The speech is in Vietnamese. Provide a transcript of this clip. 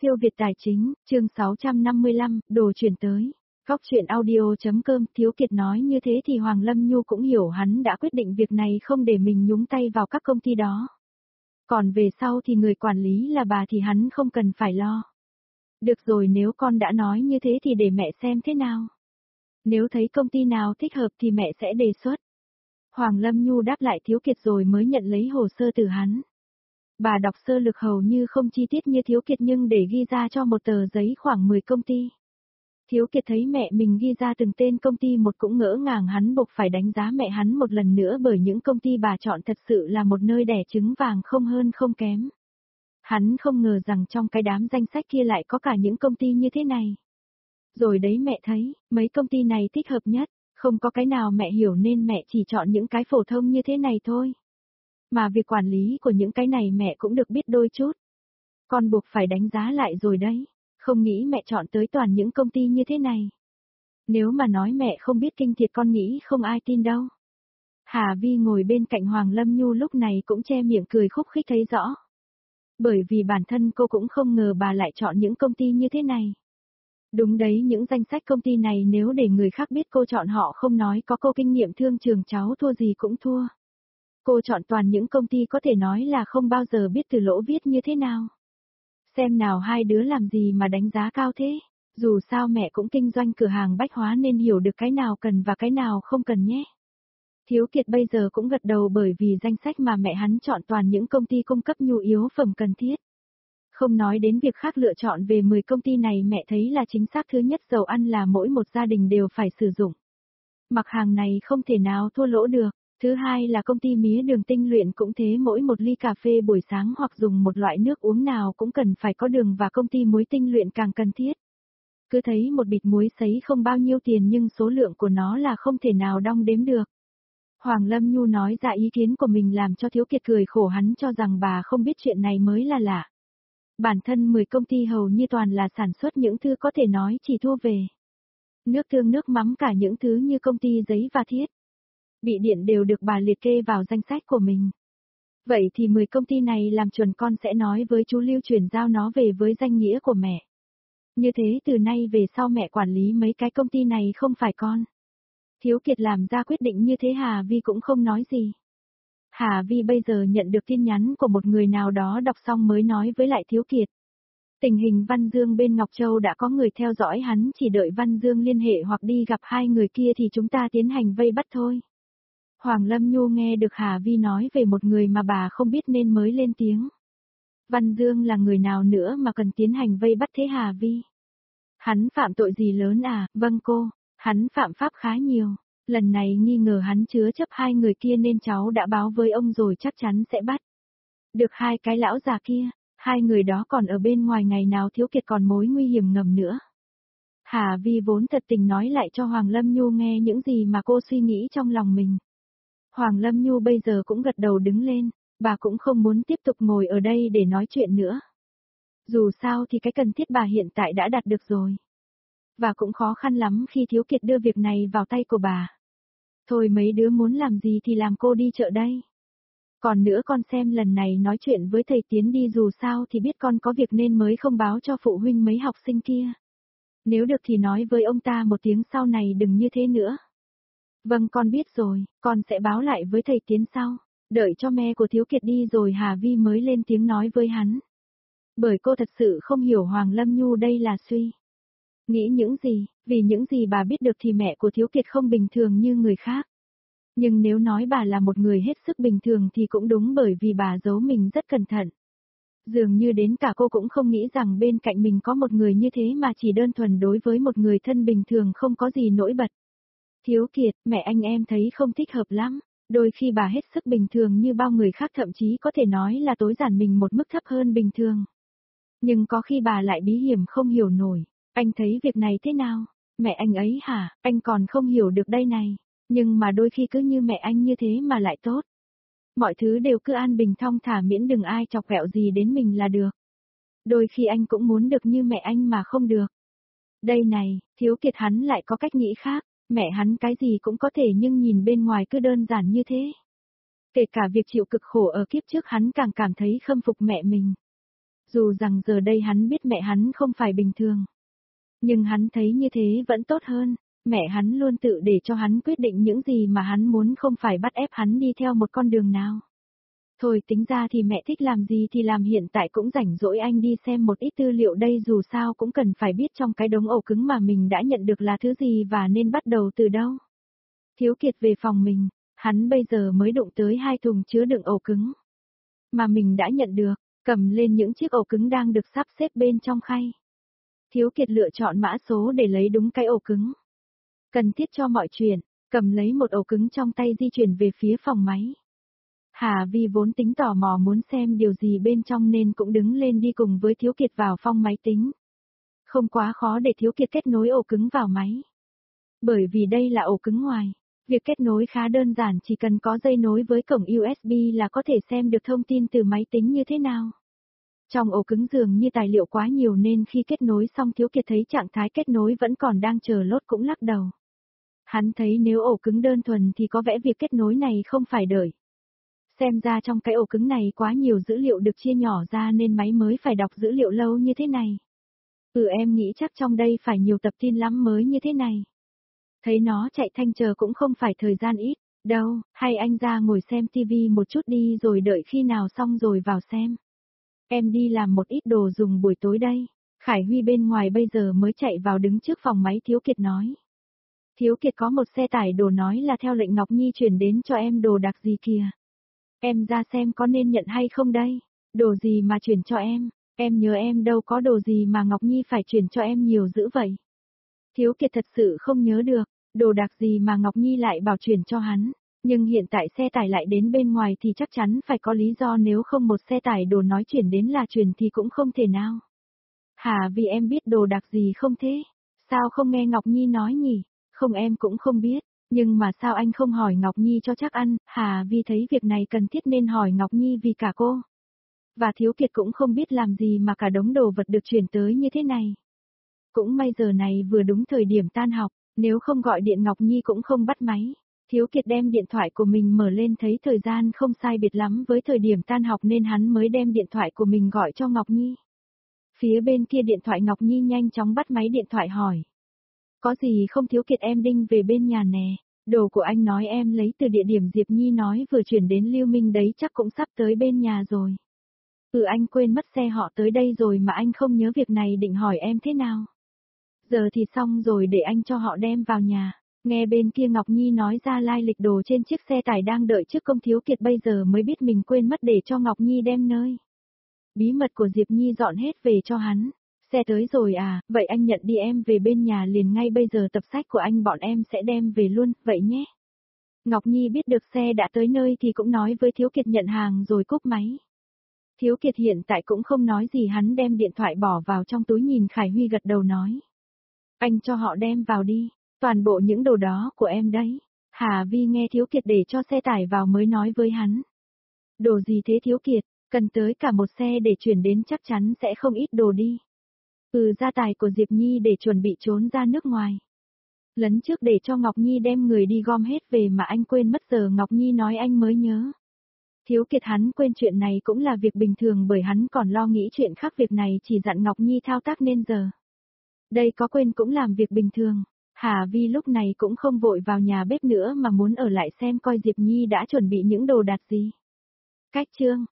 Siêu Việt Tài Chính, chương 655, đồ chuyển tới. Góc chuyện audio.com. Thiếu Kiệt nói như thế thì Hoàng Lâm Nhu cũng hiểu hắn đã quyết định việc này không để mình nhúng tay vào các công ty đó. Còn về sau thì người quản lý là bà thì hắn không cần phải lo. Được rồi, nếu con đã nói như thế thì để mẹ xem thế nào. Nếu thấy công ty nào thích hợp thì mẹ sẽ đề xuất. Hoàng Lâm Nhu đáp lại Thiếu Kiệt rồi mới nhận lấy hồ sơ từ hắn. Bà đọc sơ lược hầu như không chi tiết như Thiếu Kiệt nhưng để ghi ra cho một tờ giấy khoảng 10 công ty. Thiếu Kiệt thấy mẹ mình ghi ra từng tên công ty một cũng ngỡ ngàng, hắn buộc phải đánh giá mẹ hắn một lần nữa bởi những công ty bà chọn thật sự là một nơi đẻ trứng vàng không hơn không kém. Hắn không ngờ rằng trong cái đám danh sách kia lại có cả những công ty như thế này. Rồi đấy, mẹ thấy, mấy công ty này thích hợp nhất, không có cái nào mẹ hiểu nên mẹ chỉ chọn những cái phổ thông như thế này thôi. Mà việc quản lý của những cái này mẹ cũng được biết đôi chút. Con buộc phải đánh giá lại rồi đấy, không nghĩ mẹ chọn tới toàn những công ty như thế này. Nếu mà nói mẹ không biết kinh thiệt con nghĩ không ai tin đâu. Hà Vi ngồi bên cạnh Hoàng Lâm Nhu lúc này cũng che miệng cười khúc khích thấy rõ. Bởi vì bản thân cô cũng không ngờ bà lại chọn những công ty như thế này. Đúng đấy, những danh sách công ty này nếu để người khác biết cô chọn họ không nói có cô kinh nghiệm thương trường cháu thua gì cũng thua. Cô chọn toàn những công ty có thể nói là không bao giờ biết từ lỗ viết như thế nào. Xem nào, hai đứa làm gì mà đánh giá cao thế, dù sao mẹ cũng kinh doanh cửa hàng bách hóa nên hiểu được cái nào cần và cái nào không cần nhé. Thiếu Kiệt bây giờ cũng gật đầu bởi vì danh sách mà mẹ hắn chọn toàn những công ty cung cấp nhu yếu phẩm cần thiết. Không nói đến việc khác, lựa chọn về 10 công ty này mẹ thấy là chính xác. Thứ nhất, dầu ăn là mỗi một gia đình đều phải sử dụng. Mặt hàng này không thể nào thua lỗ được. Thứ hai là công ty mía đường tinh luyện cũng thế, mỗi một ly cà phê buổi sáng hoặc dùng một loại nước uống nào cũng cần phải có đường, và công ty muối tinh luyện càng cần thiết. Cứ thấy một bịch muối sấy không bao nhiêu tiền nhưng số lượng của nó là không thể nào đong đếm được. Hoàng Lâm Nhu nói ra ý kiến của mình làm cho Thiếu Kiệt cười khổ, hắn cho rằng bà không biết chuyện này mới là lạ. Bản thân 10 công ty hầu như toàn là sản xuất những thứ có thể nói chỉ thua về nước tương nước mắm, cả những thứ như công ty giấy và thiết bị điện đều được bà liệt kê vào danh sách của mình. Vậy thì 10 công ty này làm chuẩn, con sẽ nói với chú Lưu chuyển giao nó về với danh nghĩa của mẹ. Như thế từ nay về sau mẹ quản lý mấy cái công ty này không phải con. Thiếu Kiệt làm ra quyết định như thế, Hà Vi cũng không nói gì. Hà Vi bây giờ nhận được tin nhắn của một người nào đó, đọc xong mới nói với lại Thiếu Kiệt. Tình hình Văn Dương bên Ngọc Châu đã có người theo dõi hắn, chỉ đợi Văn Dương liên hệ hoặc đi gặp hai người kia thì chúng ta tiến hành vây bắt thôi. Hoàng Lâm Nhu nghe được Hà Vi nói về một người mà bà không biết nên mới lên tiếng. Văn Dương là người nào nữa mà cần tiến hành vây bắt thế Hà Vi? Hắn phạm tội gì lớn à? Vâng cô, hắn phạm pháp khá nhiều. Lần này nghi ngờ hắn chứa chấp hai người kia nên cháu đã báo với ông rồi, chắc chắn sẽ bắt được hai cái lão già kia. Hai người đó còn ở bên ngoài, ngày nào Thiếu Kiệt còn mối nguy hiểm ngầm nữa. Hà Vi vốn thật tình nói lại cho Hoàng Lâm Nhu nghe những gì mà cô suy nghĩ trong lòng mình. Hoàng Lâm Nhu bây giờ cũng gật đầu đứng lên, bà cũng không muốn tiếp tục ngồi ở đây để nói chuyện nữa. Dù sao thì cái cần thiết bà hiện tại đã đạt được rồi. Và cũng khó khăn lắm khi Thiếu Kiệt đưa việc này vào tay của bà. Thôi mấy đứa muốn làm gì thì làm, cô đi chợ đây. Còn nữa, con xem lần này nói chuyện với thầy Tiến đi, dù sao thì biết con có việc nên mới không báo cho phụ huynh mấy học sinh kia. Nếu được thì nói với ông ta một tiếng sau này đừng như thế nữa. Vâng con biết rồi, con sẽ báo lại với thầy Tiến sau. Đợi cho mẹ của Thiếu Kiệt đi rồi Hà Vi mới lên tiếng nói với hắn. Bởi cô thật sự không hiểu Hoàng Lâm Nhu đây là suy nghĩ những gì, vì những gì bà biết được thì mẹ của Thiếu Kiệt không bình thường như người khác. Nhưng nếu nói bà là một người hết sức bình thường thì cũng đúng, bởi vì bà giấu mình rất cẩn thận. Dường như đến cả cô cũng không nghĩ rằng bên cạnh mình có một người như thế, mà chỉ đơn thuần đối với một người thân bình thường không có gì nổi bật. Thiếu Kiệt, mẹ anh em thấy không thích hợp lắm. Đôi khi bà hết sức bình thường như bao người khác, thậm chí có thể nói là tối giản mình một mức thấp hơn bình thường. Nhưng có khi bà lại bí hiểm không hiểu nổi. Anh thấy việc này thế nào? Mẹ anh ấy hả? Anh còn không hiểu được đây này. Nhưng mà đôi khi cứ như mẹ anh như thế mà lại tốt. Mọi thứ đều cứ an bình thong thả, miễn đừng ai chọc ghẹo gì đến mình là được. Đôi khi anh cũng muốn được như mẹ anh mà không được. Đây này, Thiếu Kiệt hắn lại có cách nghĩ khác. Mẹ hắn cái gì cũng có thể nhưng nhìn bên ngoài cứ đơn giản như thế. Kể cả việc chịu cực khổ ở kiếp trước hắn càng cảm thấy khâm phục mẹ mình. Dù rằng giờ đây hắn biết mẹ hắn không phải bình thường. Nhưng hắn thấy như thế vẫn tốt hơn, mẹ hắn luôn tự để cho hắn quyết định những gì mà hắn muốn không phải bắt ép hắn đi theo một con đường nào. Thôi tính ra thì mẹ thích làm gì thì làm hiện tại cũng rảnh rỗi anh đi xem một ít tư liệu đây dù sao cũng cần phải biết trong cái đống ổ cứng mà mình đã nhận được là thứ gì và nên bắt đầu từ đâu. Thiếu Kiệt về phòng mình, hắn bây giờ mới đụng tới 2 thùng chứa đựng ổ cứng. Mà mình đã nhận được, cầm lên những chiếc ổ cứng đang được sắp xếp bên trong khay. Thiếu Kiệt lựa chọn mã số để lấy đúng cái ổ cứng. Cần thiết cho mọi chuyện, cầm lấy một ổ cứng trong tay di chuyển về phía phòng máy. Hà Vi vốn tính tò mò muốn xem điều gì bên trong nên cũng đứng lên đi cùng với Thiếu Kiệt vào phòng máy tính. Không quá khó để Thiếu Kiệt kết nối ổ cứng vào máy. Bởi vì đây là ổ cứng ngoài, việc kết nối khá đơn giản, chỉ cần có dây nối với cổng USB là có thể xem được thông tin từ máy tính như thế nào. Trong ổ cứng dường như tài liệu quá nhiều nên khi kết nối xong Thiếu Kiệt thấy trạng thái kết nối vẫn còn đang chờ lốt cũng lắc đầu. Hắn thấy nếu ổ cứng đơn thuần thì có vẻ việc kết nối này không phải đợi. Xem ra trong cái ổ cứng này quá nhiều dữ liệu được chia nhỏ ra nên máy mới phải đọc dữ liệu lâu như thế này. Em nghĩ chắc trong đây phải nhiều tập tin lắm mới như thế này. Thấy nó chạy thanh chờ cũng không phải thời gian ít, đâu, hay anh ra ngồi xem tivi một chút đi rồi đợi khi nào xong rồi vào xem. Em đi làm một ít đồ dùng buổi tối đây. Khải Huy bên ngoài bây giờ mới chạy vào đứng trước phòng máy Thiếu Kiệt nói. Thiếu Kiệt có một xe tải đồ nói là theo lệnh Ngọc Nhi chuyển đến cho em đồ đặc gì kìa. Em ra xem có nên nhận hay không đây? Đồ gì mà chuyển cho em nhớ em đâu có đồ gì mà Ngọc Nhi phải chuyển cho em nhiều dữ vậy. Thiếu Kiệt thật sự không nhớ được, đồ đặc gì mà Ngọc Nhi lại bảo chuyển cho hắn. Nhưng hiện tại xe tải lại đến bên ngoài thì chắc chắn phải có lý do, nếu không một xe tải đồ nói chuyển đến là chuyển thì cũng không thể nào. Hả, vì em biết đồ đặc gì không thế? Sao không nghe Ngọc Nhi nói nhỉ? Không, em cũng không biết, nhưng mà sao anh không hỏi Ngọc Nhi cho chắc ăn, Hà Vi thấy việc này cần thiết nên hỏi Ngọc Nhi vì cả cô. Và Thiếu Kiệt cũng không biết làm gì mà cả đống đồ vật được chuyển tới như thế này. Cũng may giờ này vừa đúng thời điểm tan học, nếu không gọi điện Ngọc Nhi cũng không bắt máy. Thiếu Kiệt đem điện thoại của mình mở lên thấy thời gian không sai biệt lắm với thời điểm tan học nên hắn mới đem điện thoại của mình gọi cho Ngọc Nhi. Phía bên kia điện thoại Ngọc Nhi nhanh chóng bắt máy điện thoại hỏi. Có gì không Thiếu Kiệt, em đinh về bên nhà nè, đồ của anh nói em lấy từ địa điểm Diệp Nhi nói vừa chuyển đến Lưu Minh đấy chắc cũng sắp tới bên nhà rồi. Anh quên mất xe họ tới đây rồi mà anh không nhớ việc này, định hỏi em thế nào. Giờ thì xong rồi, để anh cho họ đem vào nhà. Nghe bên kia Ngọc Nhi nói ra lai lịch đồ trên chiếc xe tải đang đợi trước công, Thiếu Kiệt bây giờ mới biết mình quên mất để cho Ngọc Nhi đem nơi. Bí mật của Diệp Nhi dọn hết về cho hắn. Xe tới rồi à, vậy anh nhận đi, em về bên nhà liền ngay bây giờ, tập sách của anh bọn em sẽ đem về luôn, vậy nhé. Ngọc Nhi biết được xe đã tới nơi thì cũng nói với Thiếu Kiệt nhận hàng rồi cúp máy. Thiếu Kiệt hiện tại cũng không nói gì, hắn đem điện thoại bỏ vào trong túi nhìn Khải Huy gật đầu nói. Anh cho họ đem vào đi, toàn bộ những đồ đó của em đấy. Hà Vi nghe Thiếu Kiệt để cho xe tải vào mới nói với hắn. Đồ gì thế Thiếu Kiệt, cần tới cả một xe để chuyển đến, chắc chắn sẽ không ít đồ đi. Gia tài của Diệp Nhi để chuẩn bị trốn ra nước ngoài. Lấn trước để cho Ngọc Nhi đem người đi gom hết về mà anh quên mất, giờ Ngọc Nhi nói anh mới nhớ. Thiếu Kiệt hắn quên chuyện này cũng là việc bình thường, bởi hắn còn lo nghĩ chuyện khác, việc này chỉ dặn Ngọc Nhi thao tác nên giờ. Đây có quên cũng làm việc bình thường. Hà Vi lúc này cũng không vội vào nhà bếp nữa mà muốn ở lại xem coi Diệp Nhi đã chuẩn bị những đồ đặt gì. Cách chương